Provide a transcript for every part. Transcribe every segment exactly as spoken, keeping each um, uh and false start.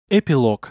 Эпилог.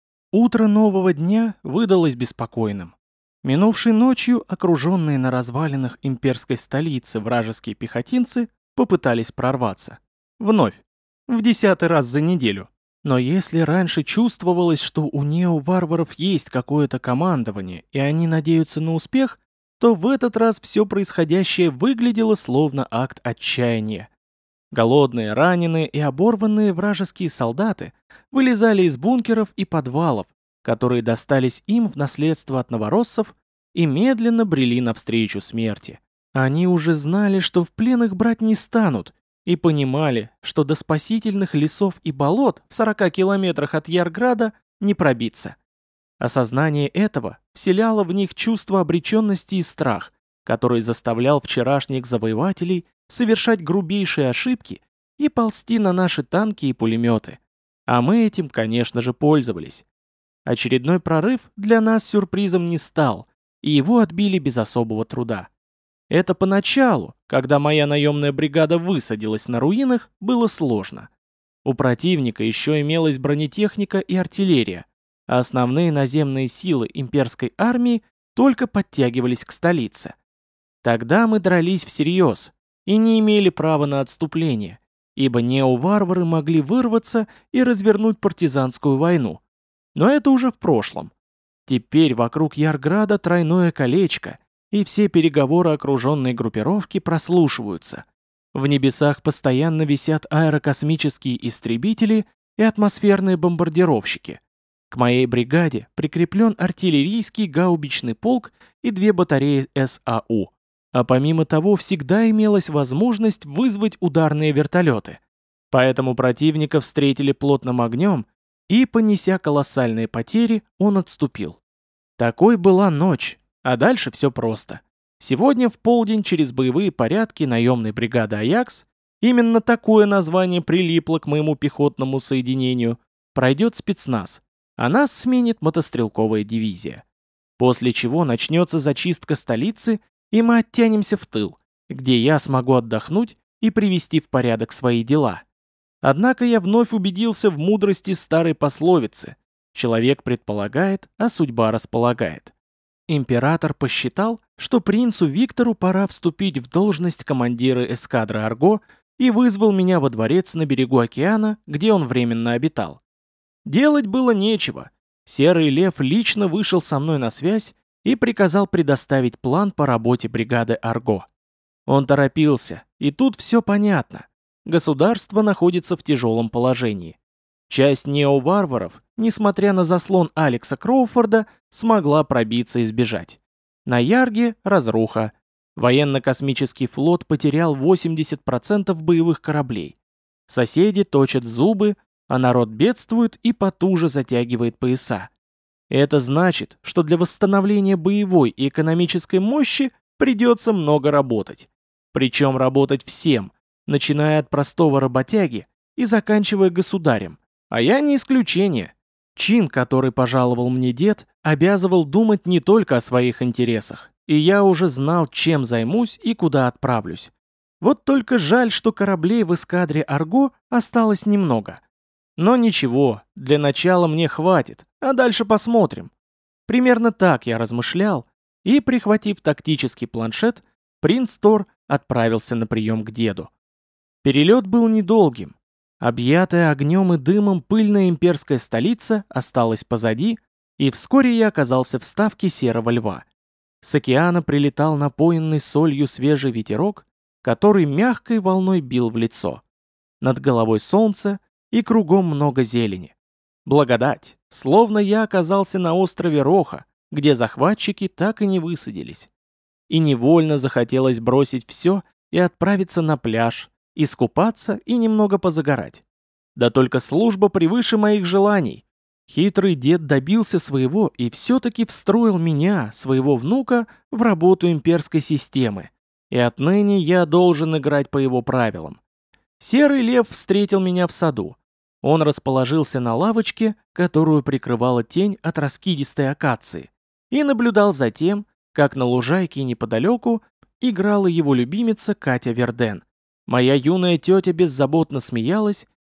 Утро нового дня выдалось беспокойным. Минувшей ночью, окруженные на развалинах имперской столицы вражеские пехотинцы попытались прорваться. Вновь. В десятый раз за неделю. Но если раньше чувствовалось, что у нео-варваров есть какое-то командование, и они надеются на успех, то в этот раз все происходящее выглядело словно акт отчаяния. Голодные, раненые и оборванные вражеские солдаты вылезали из бункеров и подвалов, которые достались им в наследство от новороссов, и медленно брели навстречу смерти. Они уже знали, что в плен их брать не станут, и понимали, что до спасительных лесов и болот в сорока километрах от Ярграда не пробиться. Осознание этого вселяло в них чувство обреченности и страх, который заставлял вчерашних завоевателей совершать грубейшие ошибки и ползти на наши танки и пулеметы. А мы этим, конечно же, пользовались. Очередной прорыв для нас сюрпризом не стал, и его отбили без особого труда. Это поначалу, когда моя наемная бригада высадилась на руинах, было сложно. У противника еще имелась бронетехника и артиллерия, а основные наземные силы имперской армии только подтягивались к столице. Тогда мы дрались всерьез и не имели права на отступление, ибо нео-варвары могли вырваться и развернуть партизанскую войну. Но это уже в прошлом. Теперь вокруг Ярграда тройное колечко, и все переговоры окруженной группировки прослушиваются. В небесах постоянно висят аэрокосмические истребители и атмосферные бомбардировщики. К моей бригаде прикреплен артиллерийский гаубичный полк и две батареи эс а у. А помимо того, всегда имелась возможность вызвать ударные вертолеты. Поэтому противника встретили плотным огнем, и, понеся колоссальные потери, он отступил. Такой была ночь, а дальше все просто. Сегодня в полдень через боевые порядки наемной бригады «Аякс», именно такое название прилипло к моему пехотному соединению, пройдет спецназ, а нас сменит мотострелковая дивизия. После чего начнется зачистка столицы, и мы оттянемся в тыл, где я смогу отдохнуть и привести в порядок свои дела. Однако я вновь убедился в мудрости старой пословицы «Человек предполагает, а судьба располагает». Император посчитал, что принцу Виктору пора вступить в должность командира эскадры Арго, и вызвал меня во дворец на берегу океана, где он временно обитал. Делать было нечего. Серый Лев лично вышел со мной на связь и приказал предоставить план по работе бригады Арго. Он торопился, и тут все понятно. Государство находится в тяжелом положении. Часть нео-варваров, несмотря на заслон Алекса Кроуфорда, смогла пробиться и сбежать. На Ярге разруха. Военно-космический флот потерял восемьдесят процентов боевых кораблей. Соседи точат зубы, а народ бедствует и потуже затягивает пояса. Это значит, что для восстановления боевой и экономической мощи придется много работать. Причем работать всем, начиная от простого работяги и заканчивая государем. А я не исключение. Чин, который пожаловал мне дед, обязывал думать не только о своих интересах, и я уже знал, чем займусь и куда отправлюсь. Вот только жаль, что кораблей в эскадре Арго осталось немного. Но ничего, для начала мне хватит, а дальше посмотрим. Примерно так я размышлял, и, прихватив тактический планшет, принц Тор отправился на прием к деду. Перелет был недолгим. Объятая огнем и дымом пыльная имперская столица осталась позади, и вскоре я оказался в ставке Серого Льва. С океана прилетал напоенный солью свежий ветерок, который мягкой волной бил в лицо. Над головой солнце, и кругом много зелени. Благодать, словно я оказался на острове Роха, где захватчики так и не высадились. И невольно захотелось бросить все и отправиться на пляж, искупаться и немного позагорать. Да только служба превыше моих желаний. Хитрый дед добился своего и все-таки встроил меня, своего внука, в работу имперской системы. И отныне я должен играть по его правилам. Серый Лев встретил меня в саду. Он расположился на лавочке, которую прикрывала тень от раскидистой акации, и наблюдал за тем, как на лужайке неподалеку играла его любимица Катя Верден. Моя юная тетя беззаботно смеялась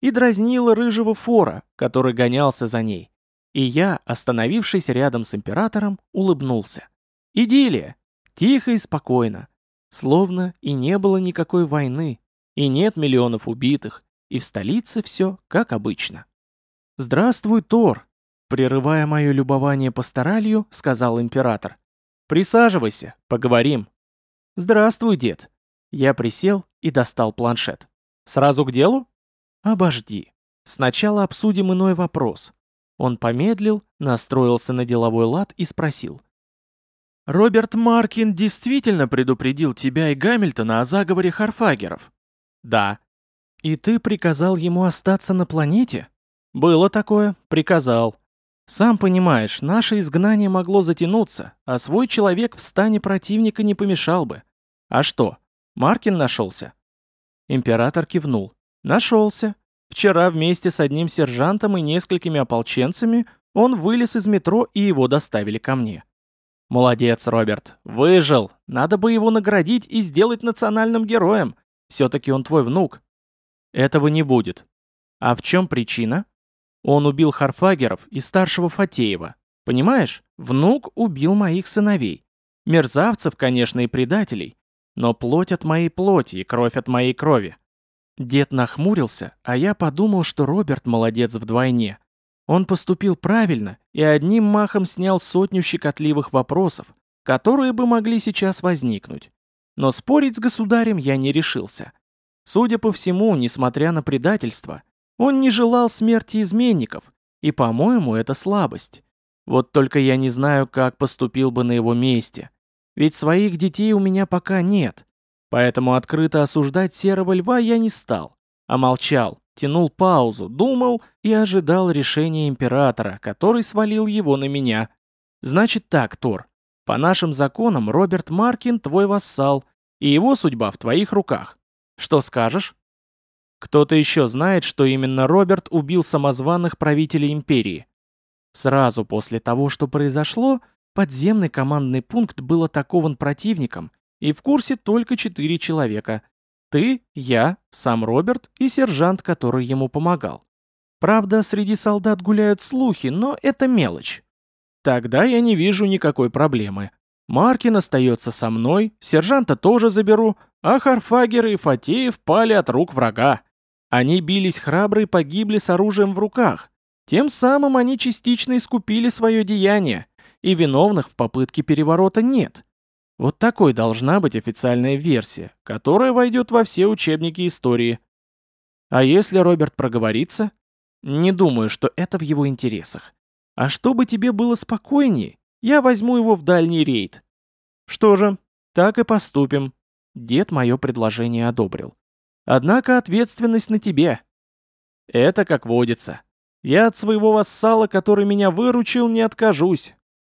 и дразнила рыжего фора, который гонялся за ней. И я, остановившись рядом с императором, улыбнулся. Идиллия. Тихо и спокойно. Словно и не было никакой войны, и нет миллионов убитых, и в столице все как обычно. «Здравствуй, Тор!» Прерывая мое любование пасторалью, сказал император. «Присаживайся, поговорим». «Здравствуй, дед». Я присел и достал планшет. «Сразу к делу?» «Обожди. Сначала обсудим иной вопрос». Он помедлил, настроился на деловой лад и спросил. «Роберт Маркин действительно предупредил тебя и Гамильтона о заговоре Харфагеров?» «Да». «И ты приказал ему остаться на планете?» «Было такое, приказал. Сам понимаешь, наше изгнание могло затянуться, а свой человек в стане противника не помешал бы. А что, Маркин нашелся?» Император кивнул. «Нашелся. Вчера вместе с одним сержантом и несколькими ополченцами он вылез из метро и его доставили ко мне». «Молодец, Роберт. Выжил. Надо бы его наградить и сделать национальным героем. Все-таки он твой внук». «Этого не будет». «А в чем причина?» «Он убил Харфагеров и старшего Фатеева. Понимаешь, внук убил моих сыновей. Мерзавцев, конечно, и предателей. Но плоть от моей плоти и кровь от моей крови». Дед нахмурился, а я подумал, что Роберт молодец вдвойне. Он поступил правильно и одним махом снял сотню щекотливых вопросов, которые бы могли сейчас возникнуть. Но спорить с государем я не решился. Судя по всему, несмотря на предательство, он не желал смерти изменников, и, по-моему, это слабость. Вот только я не знаю, как поступил бы на его месте. Ведь своих детей у меня пока нет. Поэтому открыто осуждать Серого Льва я не стал, а молчал, тянул паузу, думал и ожидал решения императора, который свалил его на меня. Значит так, Тор, по нашим законам Роберт Маркин твой вассал, и его судьба в твоих руках. Что скажешь? Кто-то еще знает, что именно Роберт убил самозваных правителей империи? Сразу после того, что произошло, подземный командный пункт был атакован противником, и в курсе только четыре человека. Ты, я, сам Роберт и сержант, который ему помогал. Правда, среди солдат гуляют слухи, но это мелочь. Тогда я не вижу никакой проблемы. Маркин остается со мной, сержанта тоже заберу, а Харфагер и Фатеев пали от рук врага. Они бились храбро и погибли с оружием в руках. Тем самым они частично искупили свое деяние, и виновных в попытке переворота нет. Вот такой должна быть официальная версия, которая войдет во все учебники истории. А если Роберт проговорится? Не думаю, что это в его интересах. А чтобы тебе было спокойнее, я возьму его в дальний рейд. Что же, так и поступим. Дед мое предложение одобрил. Однако ответственность на тебе. Это как водится. Я от своего вассала, который меня выручил, не откажусь.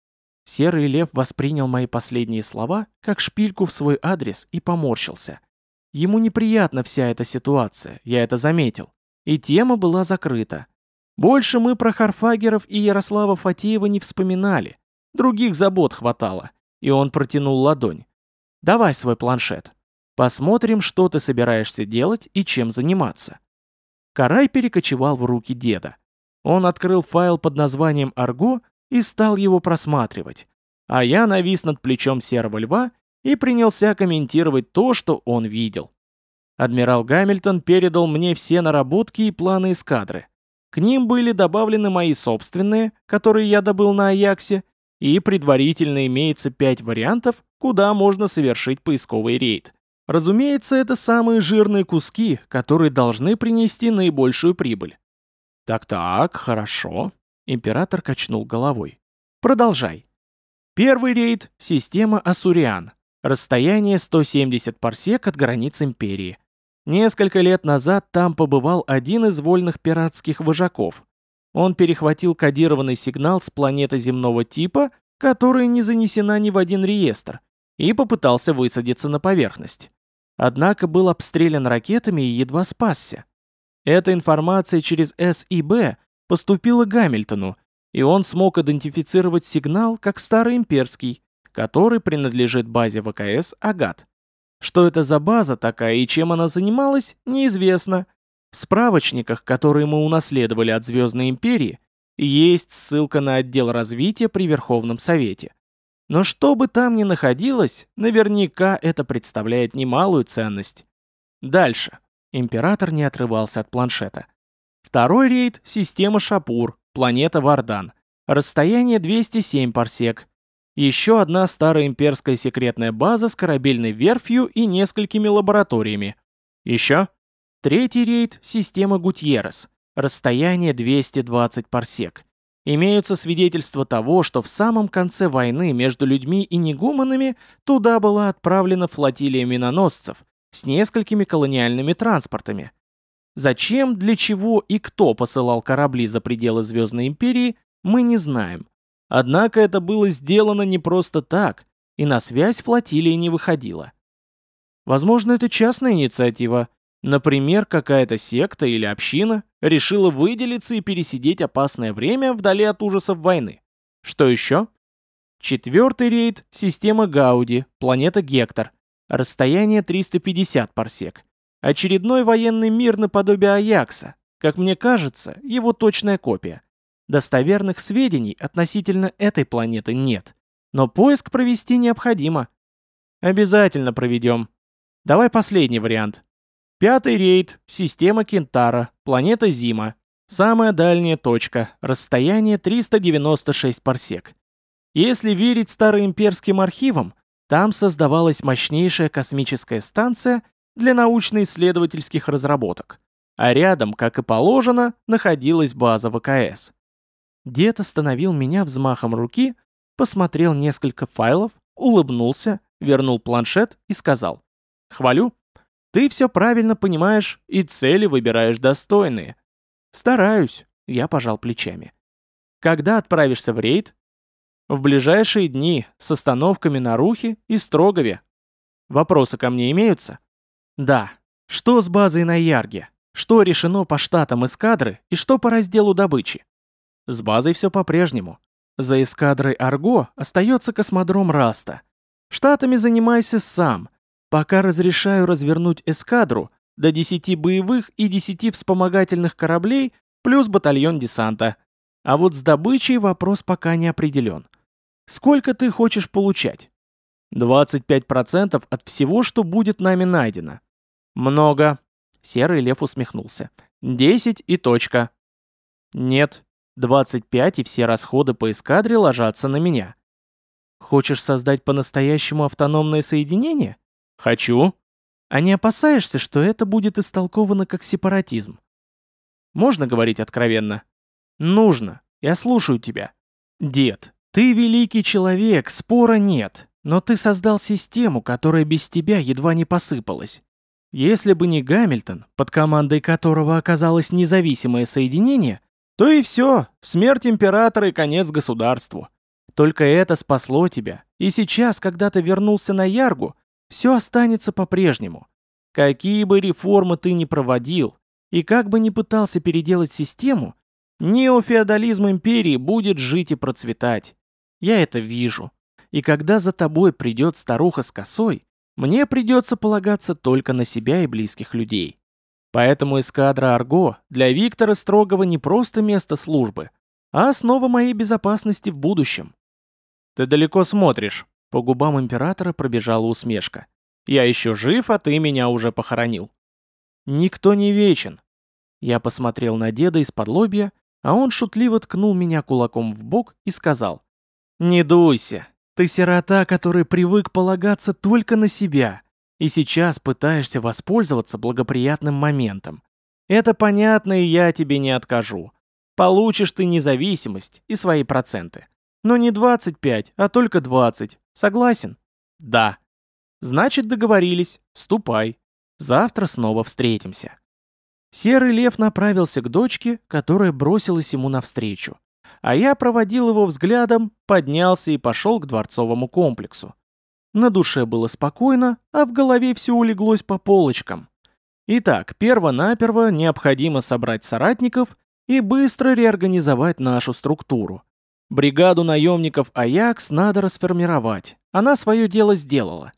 Серый лев воспринял мои последние слова как шпильку в свой адрес и поморщился. Ему неприятна вся эта ситуация, я это заметил. И тема была закрыта. Больше мы про Харфагеров и Ярослава Фатеева не вспоминали. Других забот хватало. И он протянул ладонь. «Давай свой планшет. Посмотрим, что ты собираешься делать и чем заниматься». Карай перекочевал в руки деда. Он открыл файл под названием «Арго» и стал его просматривать. А я навис над плечом Серого Льва и принялся комментировать то, что он видел. Адмирал Гамильтон передал мне все наработки и планы эскадры. К ним были добавлены мои собственные, которые я добыл на Аяксе, и предварительно имеется пять вариантов, куда можно совершить поисковый рейд. Разумеется, это самые жирные куски, которые должны принести наибольшую прибыль. Так-так, хорошо. Император качнул головой. Продолжай. Первый рейд — система Ассуриан. Расстояние сто семьдесят парсек от границ империи. Несколько лет назад там побывал один из вольных пиратских вожаков. Он перехватил кодированный сигнал с планеты земного типа, которая не занесена ни в один реестр, и попытался высадиться на поверхность. Однако был обстрелян ракетами и едва спасся. Эта информация через С И Б поступила Гамильтону, и он смог идентифицировать сигнал как староимперский, который принадлежит базе В К С «Агат». Что это за база такая и чем она занималась, неизвестно. В справочниках, которые мы унаследовали от Звездной Империи, есть ссылка на отдел развития при Верховном Совете. Но что бы там ни находилось, наверняка это представляет немалую ценность. Дальше. Император не отрывался от планшета. Второй рейд — система Шапур, планета Вардан. Расстояние двести семь парсек. Еще одна старая имперская секретная база с корабельной верфью и несколькими лабораториями. Еще. Третий рейд — система Гутьеррес. Расстояние двести двадцать парсек. Имеются свидетельства того, что в самом конце войны между людьми и негуманами туда была отправлена флотилия миноносцев с несколькими колониальными транспортами. Зачем, для чего и кто посылал корабли за пределы Звездной Империи, мы не знаем. Однако это было сделано не просто так, и на связь флотилия не выходила. Возможно, это частная инициатива. Например, какая-то секта или община решила выделиться и пересидеть опасное время вдали от ужасов войны. Что еще? Четвертый рейд — система Гауди, планета Гектор. Расстояние триста пятьдесят парсек. Очередной военный мир наподобие Аякса. Как мне кажется, его точная копия. Достоверных сведений относительно этой планеты нет. Но поиск провести необходимо. Обязательно проведем. Давай последний вариант. Пятый рейд — система Кентара, планета Зима. Самая дальняя точка, расстояние триста девяносто шесть парсек. Если верить староимперским архивам, там создавалась мощнейшая космическая станция для научно-исследовательских разработок. А рядом, как и положено, находилась база ВКС. Дед остановил меня взмахом руки, посмотрел несколько файлов, улыбнулся, вернул планшет и сказал: «Хвалю. Ты все правильно понимаешь и цели выбираешь достойные». «Стараюсь», — я пожал плечами. «Когда отправишься в рейд?» «В ближайшие дни, с остановками на Рухе и Строгове». «Вопросы ко мне имеются?» «Да. Что с базой на Ярге? Что решено по штатам эскадры и что по разделу добычи?» «С базой все по-прежнему. За эскадрой Арго остается космодром Раста. Штатами занимайся сам. Пока разрешаю развернуть эскадру до десяти боевых и десяти вспомогательных кораблей плюс батальон десанта. А вот с добычей вопрос пока не определен. Сколько ты хочешь получать?» «двадцать пять процентов от всего, что будет нами найдено». «Много». Серый лев усмехнулся. «десять и точка». «Нет, двадцать пять и все расходы по эскадре ложатся на меня». «Хочешь создать по-настоящему автономное соединение?» «Хочу». «А не опасаешься, что это будет истолковано как сепаратизм?» «Можно говорить откровенно?» «Нужно. Я слушаю тебя». «Дед, ты великий человек, спора нет, но ты создал систему, которая без тебя едва не посыпалась. Если бы не Гамильтон, под командой которого оказалось независимое соединение, то и все, смерть императора и конец государству. Только это спасло тебя, и сейчас, когда ты вернулся на Яргу, все останется по-прежнему. Какие бы реформы ты ни проводил, и как бы ни пытался переделать систему, неофеодализм империи будет жить и процветать. Я это вижу. И когда за тобой придет старуха с косой, мне придется полагаться только на себя и близких людей. Поэтому эскадра Арго для Виктора Строгова не просто место службы, а основа моей безопасности в будущем. Ты далеко смотришь. По губам императора пробежала усмешка. Я еще жив, а ты меня уже похоронил. Никто не вечен. Я посмотрел на деда из-под лобья, а он шутливо ткнул меня кулаком в бок и сказал: «Не дуйся. Ты сирота, который привык полагаться только на себя, и сейчас пытаешься воспользоваться благоприятным моментом. Это понятно, и я тебе не откажу. Получишь ты независимость и свои проценты. Но не двадцать пять, а только двадцать. Согласен?» «Да». «Значит, договорились. Ступай. Завтра снова встретимся». Серый лев направился к дочке, которая бросилась ему навстречу. А я проводил его взглядом, поднялся и пошел к дворцовому комплексу. На душе было спокойно, а в голове все улеглось по полочкам. Итак, перво-наперво необходимо собрать соратников и быстро реорганизовать нашу структуру. Бригаду наемников «Аякс» надо расформировать. Она свое дело сделала.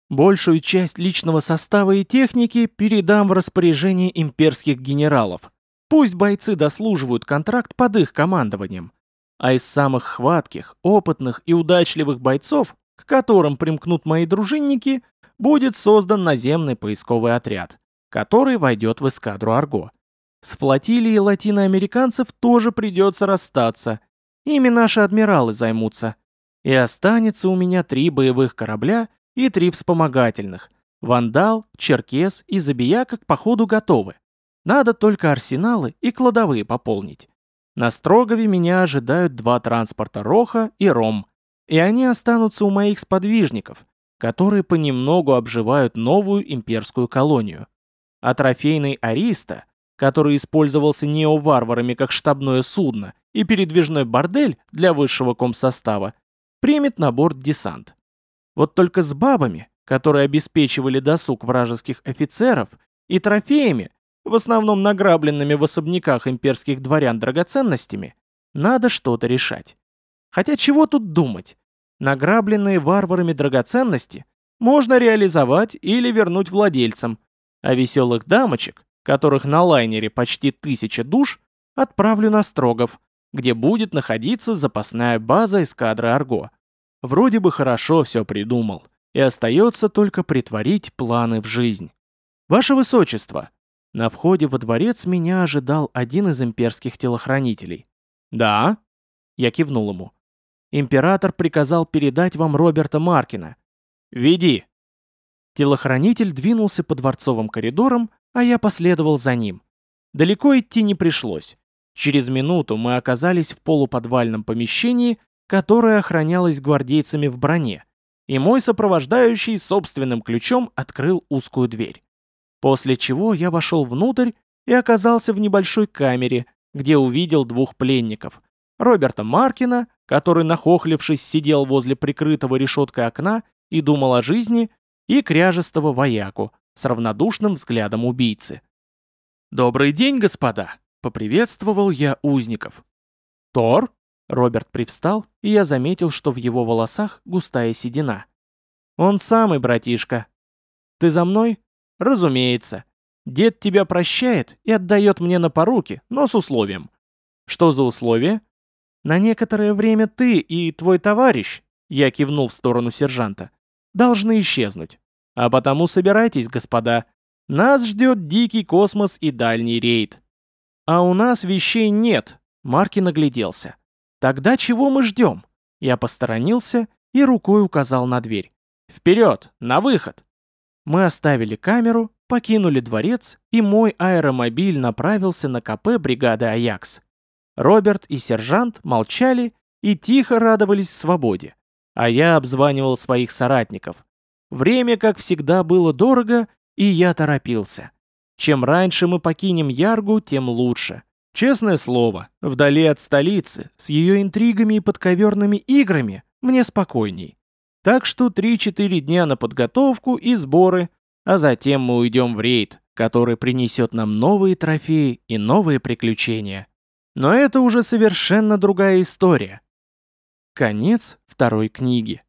Большую часть личного состава и техники передам в распоряжение имперских генералов. Пусть бойцы дослуживают контракт под их командованием. А из самых хватких, опытных и удачливых бойцов, к которым примкнут мои дружинники, будет создан наземный поисковый отряд, который войдет в эскадру Арго. С флотилией латиноамериканцев тоже придется расстаться. Ими наши адмиралы займутся. И останется у меня три боевых корабля и три вспомогательных. Вандал, Черкес и Забияка к походу готовы. Надо только арсеналы и кладовые пополнить. На Строгове меня ожидают два транспорта Роха и Ром. И они останутся у моих сподвижников, которые понемногу обживают новую имперскую колонию. А трофейный Ариста, который использовался неоварварами как штабное судно и передвижной бордель для высшего комсостава, примет на борт десант. Вот только с бабами, которые обеспечивали досуг вражеских офицеров, и трофеями, в основном награбленными в особняках имперских дворян драгоценностями, надо что-то решать. Хотя чего тут думать? Награбленные варварами драгоценности можно реализовать или вернуть владельцам, а веселых дамочек, которых на лайнере почти тысяча душ, отправлю на Строгов, где будет находиться запасная база эскадры Арго. Вроде бы хорошо все придумал, и остается только притворить планы в жизнь. Ваше Высочество, на входе во дворец меня ожидал один из имперских телохранителей. «Да?» Я кивнул ему. «Император приказал передать вам Роберта Маркина. Веди!» Телохранитель двинулся по дворцовым коридорам, а я последовал за ним. Далеко идти не пришлось. Через минуту мы оказались в полуподвальном помещении, которое охранялось гвардейцами в броне, и мой сопровождающий собственным ключом открыл узкую дверь. После чего я вошел внутрь и оказался в небольшой камере, где увидел двух пленников. Роберта Маркина, который, нахохлившись, сидел возле прикрытого решеткой окна и думал о жизни, и кряжестого вояку с равнодушным взглядом убийцы. «Добрый день, господа!» — поприветствовал я узников. «Тор?» — Роберт привстал, и я заметил, что в его волосах густая седина. «Он самый, братишка. Ты за мной?» «Разумеется. Дед тебя прощает и отдает мне на поруки, но с условием». «Что за условие?» «На некоторое время ты и твой товарищ», — я кивнул в сторону сержанта, — «должны исчезнуть. А потому собирайтесь, господа. Нас ждет дикий космос и дальний рейд». «А у нас вещей нет», — Маркин нагляделся. «Тогда чего мы ждем?» Я посторонился и рукой указал на дверь. «Вперед, на выход!» Мы оставили камеру, покинули дворец, и мой аэромобиль направился на КП бригады «Аякс». Роберт и сержант молчали и тихо радовались свободе, а я обзванивал своих соратников. Время, как всегда, было дорого, и я торопился. Чем раньше мы покинем Яргу, тем лучше. Честное слово, вдали от столицы, с ее интригами и подковерными играми, мне спокойней. Так что три-четыре дня на подготовку и сборы, а затем мы уйдем в рейд, который принесет нам новые трофеи и новые приключения. Но это уже совершенно другая история. Конец второй книги.